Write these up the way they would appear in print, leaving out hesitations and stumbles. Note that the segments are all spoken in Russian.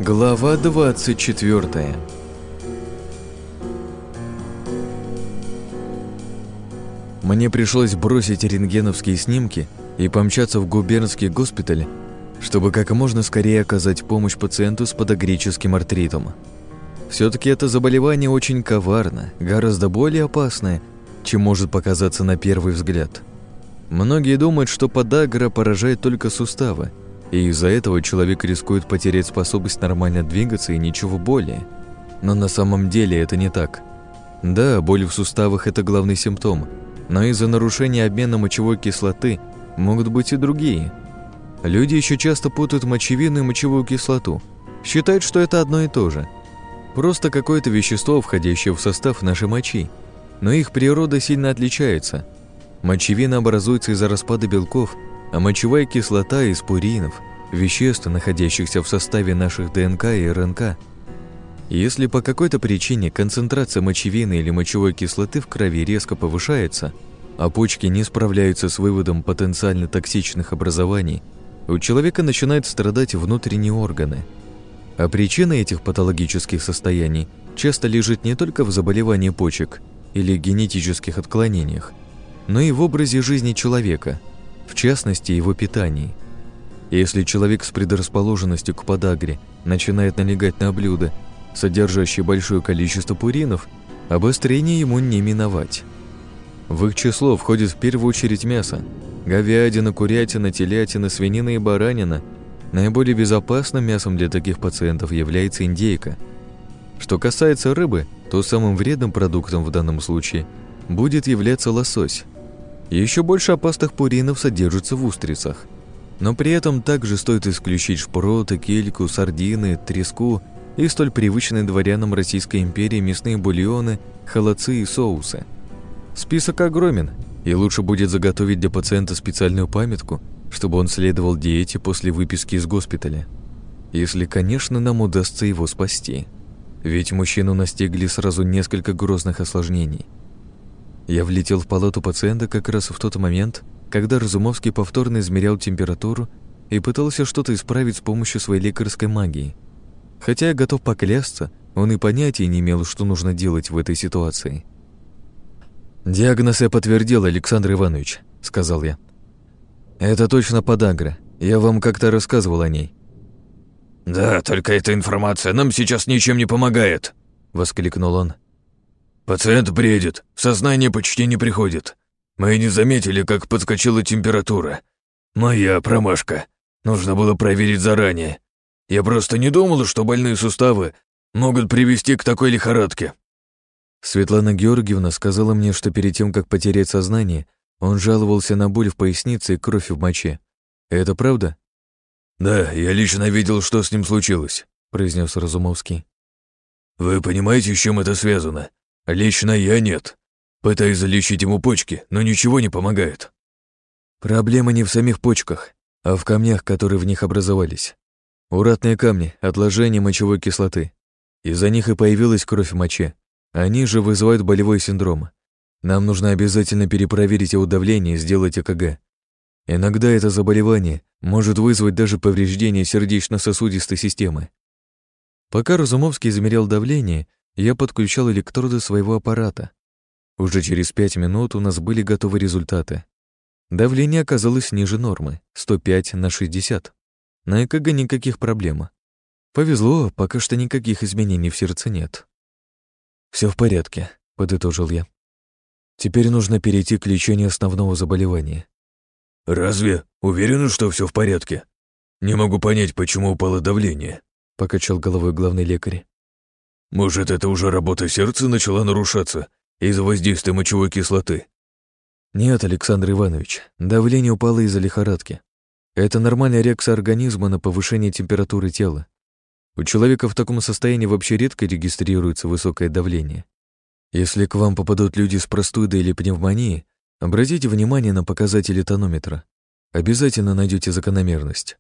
Глава 24. Мне пришлось бросить рентгеновские снимки и помчаться в губернский госпиталь, чтобы как можно скорее оказать помощь пациенту с подагрическим артритом. Все-таки это заболевание очень коварно, гораздо более опасное, чем может показаться на первый взгляд. Многие думают, что подагра поражает только суставы, и из-за этого человек рискует потерять способность нормально двигаться и ничего более. Но на самом деле это не так. Да, боль в суставах – это главный симптом, но из-за нарушения обмена мочевой кислоты могут быть и другие. Люди еще часто путают мочевину и мочевую кислоту, считают, что это одно и то же. Просто какое-то вещество, входящее в состав нашей мочи, но их природа сильно отличается. Мочевина образуется из-за распада белков, а мочевая кислота из пуринов, веществ, находящихся в составе наших ДНК и РНК. Если по какой-то причине концентрация мочевины или мочевой кислоты в крови резко повышается, а почки не справляются с выводом потенциально токсичных образований, у человека начинают страдать внутренние органы. А причина этих патологических состояний часто лежит не только в заболевании почек или генетических отклонениях, но и в образе жизни человека, в частности, его питании. Если человек с предрасположенностью к подагре начинает налегать на блюда, содержащие большое количество пуринов, обострение ему не миновать. В их число входит в первую очередь мясо. Говядина, курятина, телятина, свинина и баранина. Наиболее безопасным мясом для таких пациентов является индейка. Что касается рыбы, то самым вредным продуктом в данном случае будет являться лосось. Еще больше опасных пуринов содержится в устрицах. Но при этом также стоит исключить шпроты, кильку, сардины, треску и столь привычные дворянам Российской империи мясные бульоны, холодцы и соусы. Список огромен, и лучше будет заготовить для пациента специальную памятку, чтобы он следовал диете после выписки из госпиталя. Если, конечно, нам удастся его спасти. Ведь мужчину настигли сразу несколько грозных осложнений. Я влетел в палату пациента как раз в тот момент, когда Разумовский повторно измерял температуру и пытался что-то исправить с помощью своей лекарской магии. Хотя я готов поклясться, он и понятия не имел, что нужно делать в этой ситуации. «Диагноз я подтвердил, Александр Иванович», — сказал я. «Это точно подагра. Я вам как-то рассказывал о ней». «Да, только эта информация нам сейчас ничем не помогает», — воскликнул он. «Пациент бредит, в сознание почти не приходит. Мы не заметили, как подскочила температура. Моя промашка. Нужно было проверить заранее. Я просто не думал, что больные суставы могут привести к такой лихорадке». Светлана Георгиевна сказала мне, что перед тем, как потерять сознание, он жаловался на боль в пояснице и кровь в моче. Это правда? «Да, я лично видел, что с ним случилось», — произнес Разумовский. «Вы понимаете, с чем это связано? Лично я нет. Пытаюсь залечить ему почки, но ничего не помогает». Проблема не в самих почках, а в камнях, которые в них образовались. Уратные камни, отложение мочевой кислоты. Из-за них и появилась кровь в моче. Они же вызывают болевой синдром. Нам нужно обязательно перепроверить его давление и сделать ЭКГ. Иногда это заболевание может вызвать даже повреждение сердечно-сосудистой системы. Пока Разумовский измерял давление, я подключал электроды своего аппарата. Уже через 5 минут у нас были готовы результаты. Давление оказалось ниже нормы, 105/60. На ЭКГ никаких проблем. Повезло, пока что никаких изменений в сердце нет. «Все в порядке», — подытожил я. «Теперь нужно перейти к лечению основного заболевания». «Разве? Уверены, что все в порядке? Не могу понять, почему упало давление», — покачал головой главный лекарь. «Может, это уже работа сердца начала нарушаться из-за воздействия мочевой кислоты?» «Нет, Александр Иванович, давление упало из-за лихорадки. Это нормальная реакция организма на повышение температуры тела. У человека в таком состоянии вообще редко регистрируется высокое давление. Если к вам попадут люди с простудой или пневмонией, обратите внимание на показатели тонометра. Обязательно найдете закономерность».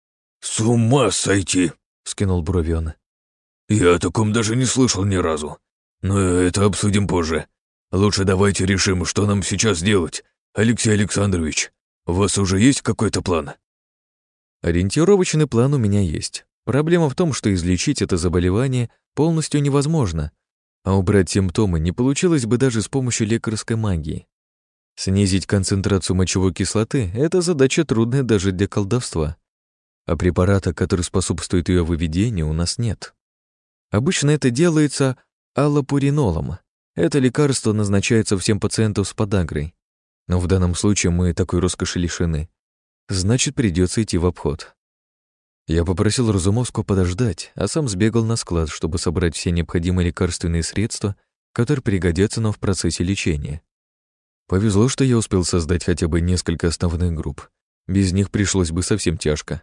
«С ума сойти!» — вскинул брови он. «Я о таком даже не слышал ни разу. Но это обсудим позже. Лучше давайте решим, что нам сейчас делать. Алексей Александрович, у вас уже есть какой-то план?» Ориентировочный план у меня есть. Проблема в том, что излечить это заболевание полностью невозможно, а убрать симптомы не получилось бы даже с помощью лекарской магии. Снизить концентрацию мочевой кислоты – это задача трудная даже для колдовства. А препарата, который способствует ее выведению, у нас нет. Обычно это делается аллопуринолом. Это лекарство назначается всем пациентам с подагрой. Но в данном случае мы такой роскоши лишены. Значит, придется идти в обход. Я попросил Разумовского подождать, а сам сбегал на склад, чтобы собрать все необходимые лекарственные средства, которые пригодятся нам в процессе лечения. Повезло, что я успел создать хотя бы несколько основных групп. Без них пришлось бы совсем тяжко.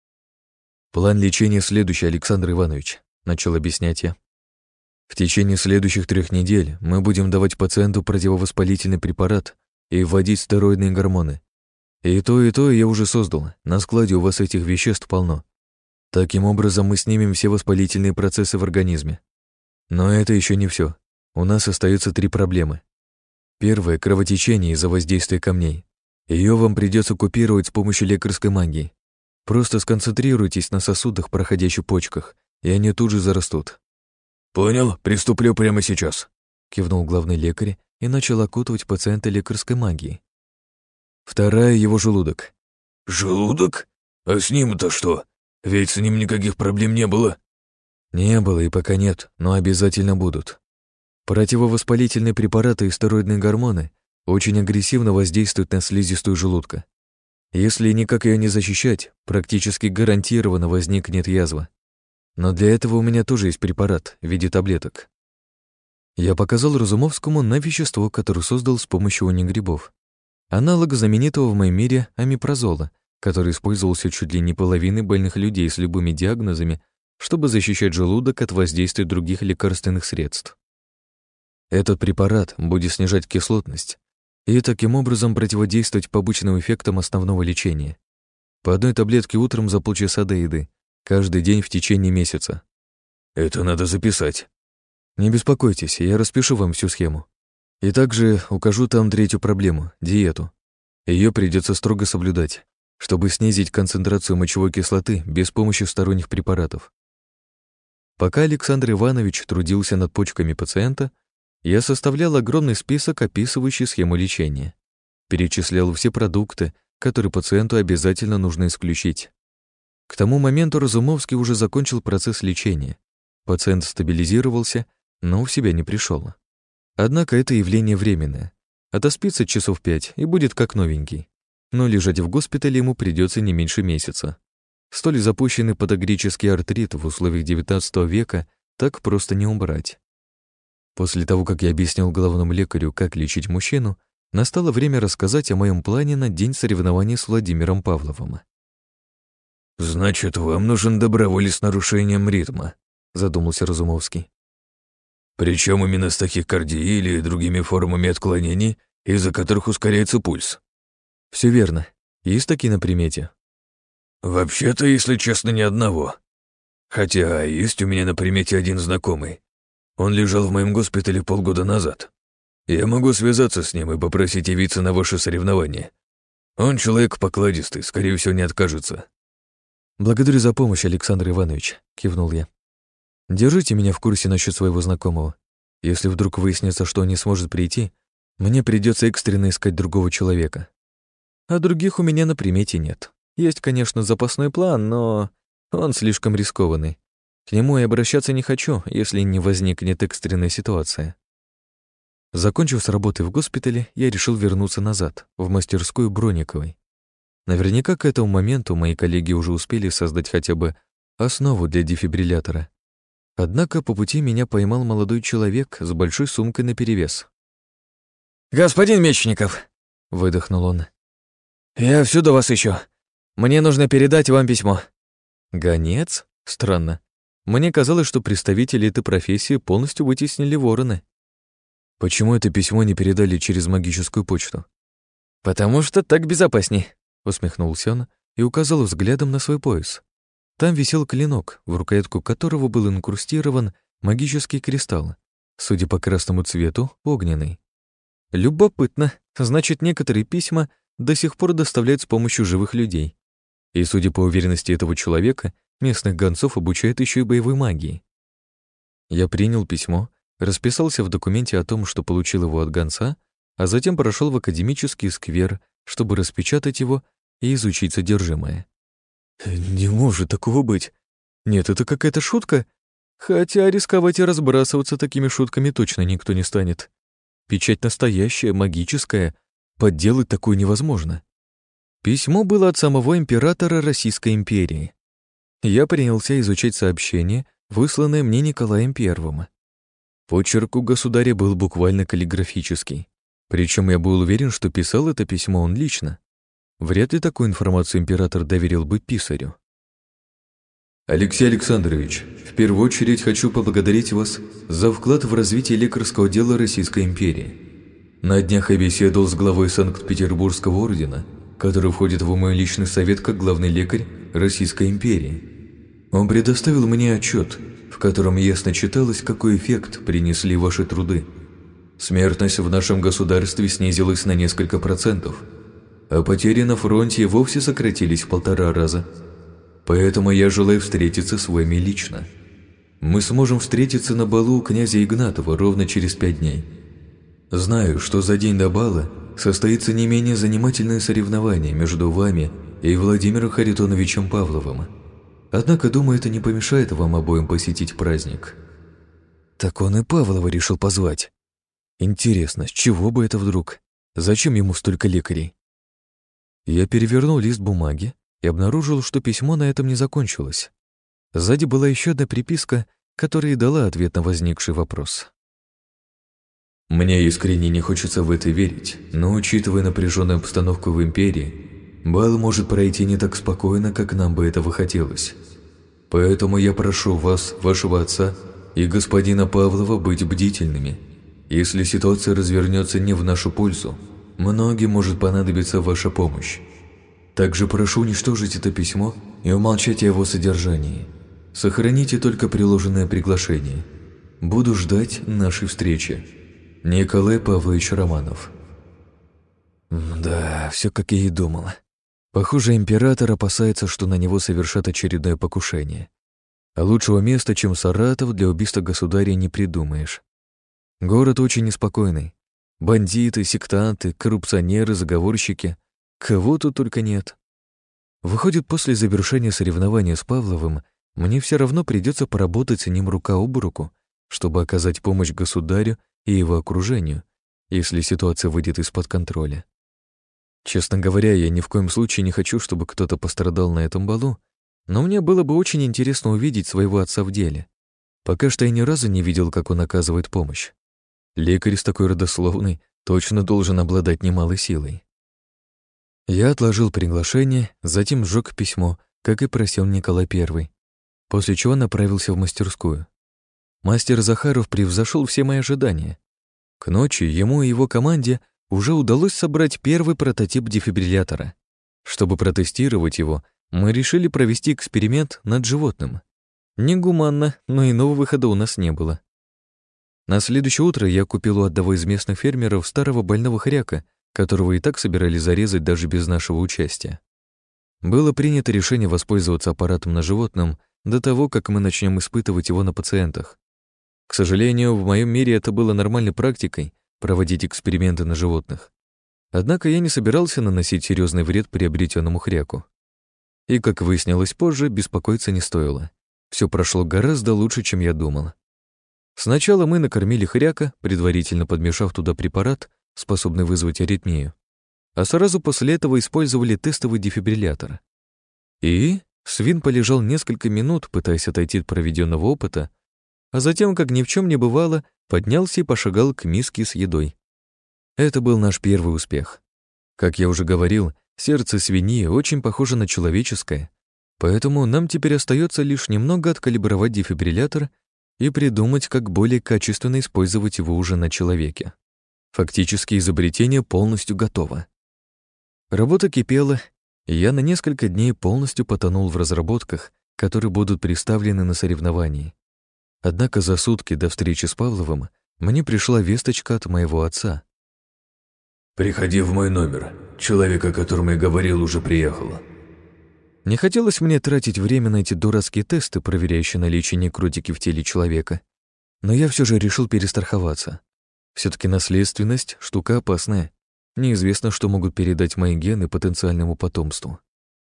«План лечения следующий, Александр Иванович», — начал объяснять я. «В течение следующих 3 недель мы будем давать пациенту противовоспалительный препарат и вводить стероидные гормоны. И то я уже создал. На складе у вас этих веществ полно. Таким образом мы снимем все воспалительные процессы в организме. Но это еще не все. У нас остаются 3 проблемы. Первое — кровотечение из-за воздействия камней. Ее вам придется купировать с помощью лекарской магии. Просто сконцентрируйтесь на сосудах, проходящих в почках, и они тут же зарастут». «Понял, приступлю прямо сейчас», — кивнул главный лекарь и начал окутывать пациента лекарской магией. Вторая — его желудок. «Желудок? А с ним-то что? Ведь с ним никаких проблем не было». Не было и пока нет, но обязательно будут. Противовоспалительные препараты и стероидные гормоны очень агрессивно воздействуют на слизистую желудка. Если никак ее не защищать, практически гарантированно возникнет язва. Но для этого у меня тоже есть препарат в виде таблеток. Я показал Разумовскому на вещество, которое создал с помощью уни-грибов. Аналог знаменитого в моем мире амипрозола, который использовался чуть ли не половиной больных людей с любыми диагнозами, чтобы защищать желудок от воздействия других лекарственных средств. Этот препарат будет снижать кислотность и таким образом противодействовать побочным эффектам основного лечения. По одной таблетке утром за полчаса до еды, каждый день в течение месяца. «Это надо записать». Не беспокойтесь, я распишу вам всю схему. И также укажу там 3-ю проблему — диету. Ее придется строго соблюдать, чтобы снизить концентрацию мочевой кислоты без помощи сторонних препаратов. Пока Александр Иванович трудился над почками пациента, я составлял огромный список, описывающий схему лечения. Перечислял все продукты, которые пациенту обязательно нужно исключить. К тому моменту Разумовский уже закончил процесс лечения. Пациент стабилизировался, но в себя не пришел. Однако это явление временное. Отоспится часов 5 и будет как новенький. Но лежать в госпитале ему придется не меньше месяца. Столь запущенный подагрический артрит в условиях XIX века так просто не убрать. После того, как я объяснил главному лекарю, как лечить мужчину, настало время рассказать о моем плане на день соревнований с Владимиром Павловым. «Значит, вам нужен доброволец с нарушением ритма», — задумался Разумовский. «Причем именно с тахикардией или другими формами отклонений, из-за которых ускоряется пульс». Все верно. Есть такие на примете? «Вообще-то, если честно, ни одного. Хотя есть у меня на примете один знакомый. Он лежал в моем госпитале полгода назад. Я могу связаться с ним и попросить явиться на ваше соревнование. Он человек покладистый, скорее всего, не откажется». «Благодарю за помощь, Александр Иванович», — кивнул я. «Держите меня в курсе насчет своего знакомого. Если вдруг выяснится, что он не сможет прийти, мне придется экстренно искать другого человека. А других у меня на примете нет. Есть, конечно, запасной план, но он слишком рискованный. К нему и обращаться не хочу, если не возникнет экстренная ситуация». Закончив с работы в госпитале, я решил вернуться назад, в мастерскую Бронниковой. Наверняка к этому моменту мои коллеги уже успели создать хотя бы основу для дефибриллятора. Однако по пути меня поймал молодой человек с большой сумкой наперевес. «Господин Мечников!» — выдохнул он. «Я всюду вас ищу. Мне нужно передать вам письмо». «Гонец? Странно. Мне казалось, что представители этой профессии полностью вытеснили вороны. Почему это письмо не передали через магическую почту?» «Потому что так безопасней», — усмехнулся он и указал взглядом на свой пояс. Там висел клинок, в рукоятку которого был инкрустирован магический кристалл, судя по красному цвету, огненный. Любопытно, значит, некоторые письма до сих пор доставляют с помощью живых людей. И, судя по уверенности этого человека, Местных гонцов обучают еще и боевой магии. Я принял письмо, расписался в документе о том, что получил его от гонца, а затем прошел в академический сквер, чтобы распечатать его и изучить содержимое. Не может такого быть. Нет, это какая-то шутка. Хотя рисковать и разбрасываться такими шутками точно никто не станет. Печать настоящая, магическая. Подделать такое невозможно. Письмо было от самого императора Российской империи. Я принялся изучать сообщение, высланное мне Николаем Первым. Почерк у государя был буквально каллиграфический. Причем я был уверен, что писал это письмо он лично. Вряд ли такую информацию император доверил бы писарю. Алексей Александрович, в первую очередь хочу поблагодарить вас за вклад в развитие лекарского дела Российской империи. На днях я беседовал с главой Санкт-Петербургского ордена, который входит в мой личный совет как главный лекарь Российской империи. Он предоставил мне отчет, в котором ясно читалось, какой эффект принесли ваши труды. Смертность в нашем государстве снизилась на несколько процентов, а потери на фронте вовсе сократились в 1,5 раза. Поэтому я желаю встретиться с вами лично. Мы сможем встретиться на балу у князя Игнатова ровно через 5 дней. Знаю, что за день до бала состоится не менее занимательное соревнование между вами и Владимиром Харитоновичем Павловым. Однако, думаю, это не помешает вам обоим посетить праздник. Так он и Павлова решил позвать. Интересно, с чего бы это вдруг? Зачем ему столько лекарей? Я перевернул лист бумаги и обнаружил, что письмо на этом не закончилось. Сзади была еще одна приписка, которая и дала ответ на возникший вопрос. Мне искренне не хочется в это верить, но, учитывая напряженную обстановку в империи, бал может пройти не так спокойно, как нам бы этого хотелось. Поэтому я прошу вас, вашего отца и господина Павлова быть бдительными. Если ситуация развернется не в нашу пользу, многим может понадобиться ваша помощь. Также прошу уничтожить это письмо и умолчать о его содержании. Сохраните только приложенное приглашение. Буду ждать нашей встречи. Николай Павлович Романов. Да, все как я и думал. Похоже, император опасается, что на него совершат очередное покушение. А лучшего места, чем Саратов, для убийства государя не придумаешь. Город очень неспокойный. Бандиты, сектанты, коррупционеры, заговорщики. Кого тут только нет. Выходит, после завершения соревнования с Павловым мне все равно придется поработать с ним рука об руку, чтобы оказать помощь государю и его окружению, если ситуация выйдет из-под контроля. Честно говоря, я ни в коем случае не хочу, чтобы кто-то пострадал на этом балу, но мне было бы очень интересно увидеть своего отца в деле. Пока что я ни разу не видел, как он оказывает помощь. Лекарь с такой родословной точно должен обладать немалой силой. Я отложил приглашение, затем сжег письмо, как и просил Николай I, после чего направился в мастерскую. Мастер Захаров превзошел все мои ожидания. К ночи ему и его команде уже удалось собрать первый прототип дефибриллятора. Чтобы протестировать его, мы решили провести эксперимент над животным. Негуманно, но иного выхода у нас не было. На следующее утро я купил у одного из местных фермеров старого больного хряка, которого и так собирались зарезать даже без нашего участия. Было принято решение воспользоваться аппаратом на животном до того, как мы начнем испытывать его на пациентах. К сожалению, в моем мире это было нормальной практикой проводить эксперименты на животных. Однако я не собирался наносить серьезный вред приобретенному хряку. И, как выяснилось позже, беспокоиться не стоило. Все прошло гораздо лучше, чем я думал. Сначала мы накормили хряка, предварительно подмешав туда препарат, способный вызвать аритмию, а сразу после этого использовали тестовый дефибриллятор. И свин полежал несколько минут, пытаясь отойти от проведенного опыта, а затем, как ни в чем не бывало, поднялся и пошагал к миске с едой. Это был наш первый успех. Как я уже говорил, сердце свиньи очень похоже на человеческое, поэтому нам теперь остается лишь немного откалибровать дефибриллятор и придумать, как более качественно использовать его уже на человеке. Фактически изобретение полностью готово. Работа кипела, и я на несколько дней полностью потонул в разработках, которые будут представлены на соревновании. Однако за сутки до встречи с Павловым мне пришла весточка от моего отца. «Приходи в мой номер. Человек, о котором я говорил, уже приехал». Не хотелось мне тратить время на эти дурацкие тесты, проверяющие наличие некротики в теле человека, но я все же решил перестраховаться. Все-таки наследственность — штука опасная. Неизвестно, что могут передать мои гены потенциальному потомству.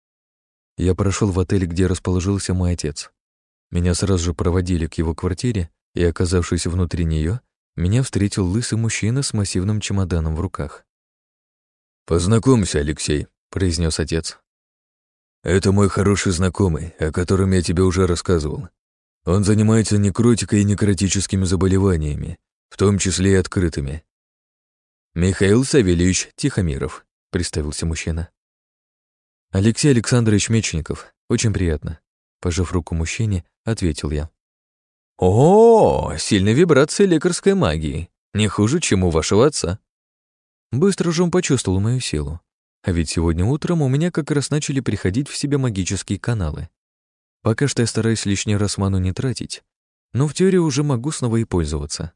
Я прошел в отель, где расположился мой отец. Меня сразу же проводили к его квартире, и, оказавшись внутри нее, меня встретил лысый мужчина с массивным чемоданом в руках. «Познакомься, Алексей», — произнес отец. «Это мой хороший знакомый, о котором я тебе уже рассказывал. Он занимается некротикой и некротическими заболеваниями, в том числе и открытыми». «Михаил Савельевич Тихомиров», — представился мужчина. «Алексей Александрович Мечников. Очень приятно», — пожав руку мужчине, ответил я. «О, сильные вибрации лекарской магии. Не хуже, чем у вашего отца». Быстро же он почувствовал мою силу. А ведь сегодня утром у меня как раз начали приходить в себя магические каналы. Пока что я стараюсь лишний раз ману не тратить, но в теории уже могу снова и пользоваться.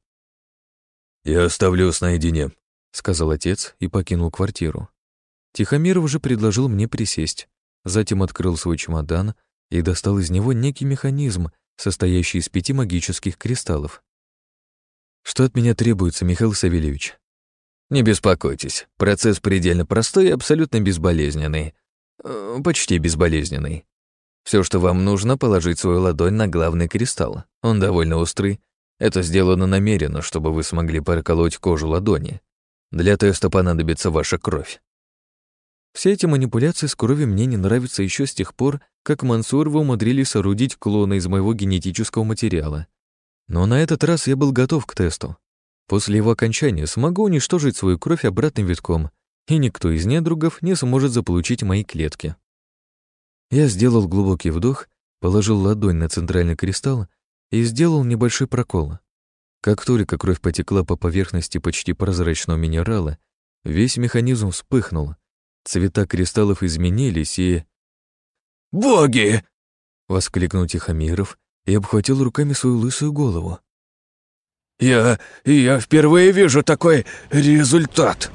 «Я оставлю вас наедине», — сказал отец и покинул квартиру. Тихомиров уже предложил мне присесть, затем открыл свой чемодан и достал из него некий механизм, состоящий из 5 магических кристаллов. «Что от меня требуется, Михаил Савельевич?» «Не беспокойтесь, процесс предельно простой и абсолютно безболезненный. Почти безболезненный. Все, что вам нужно, положить свою ладонь на главный кристалл. Он довольно острый. Это сделано намеренно, чтобы вы смогли проколоть кожу ладони. Для теста понадобится ваша кровь». Все эти манипуляции с кровью мне не нравятся еще с тех пор, как Мансуровы умудрились соорудить клона из моего генетического материала. Но на этот раз я был готов к тесту. После его окончания смогу уничтожить свою кровь обратным витком, и никто из недругов не сможет заполучить мои клетки. Я сделал глубокий вдох, положил ладонь на центральный кристалл и сделал небольшой прокол. Как только кровь потекла по поверхности почти прозрачного минерала, весь механизм вспыхнул, цвета кристаллов изменились и... «Боги!» — воскликнул Тихомиров и обхватил руками свою лысую голову. Я впервые вижу такой результат!»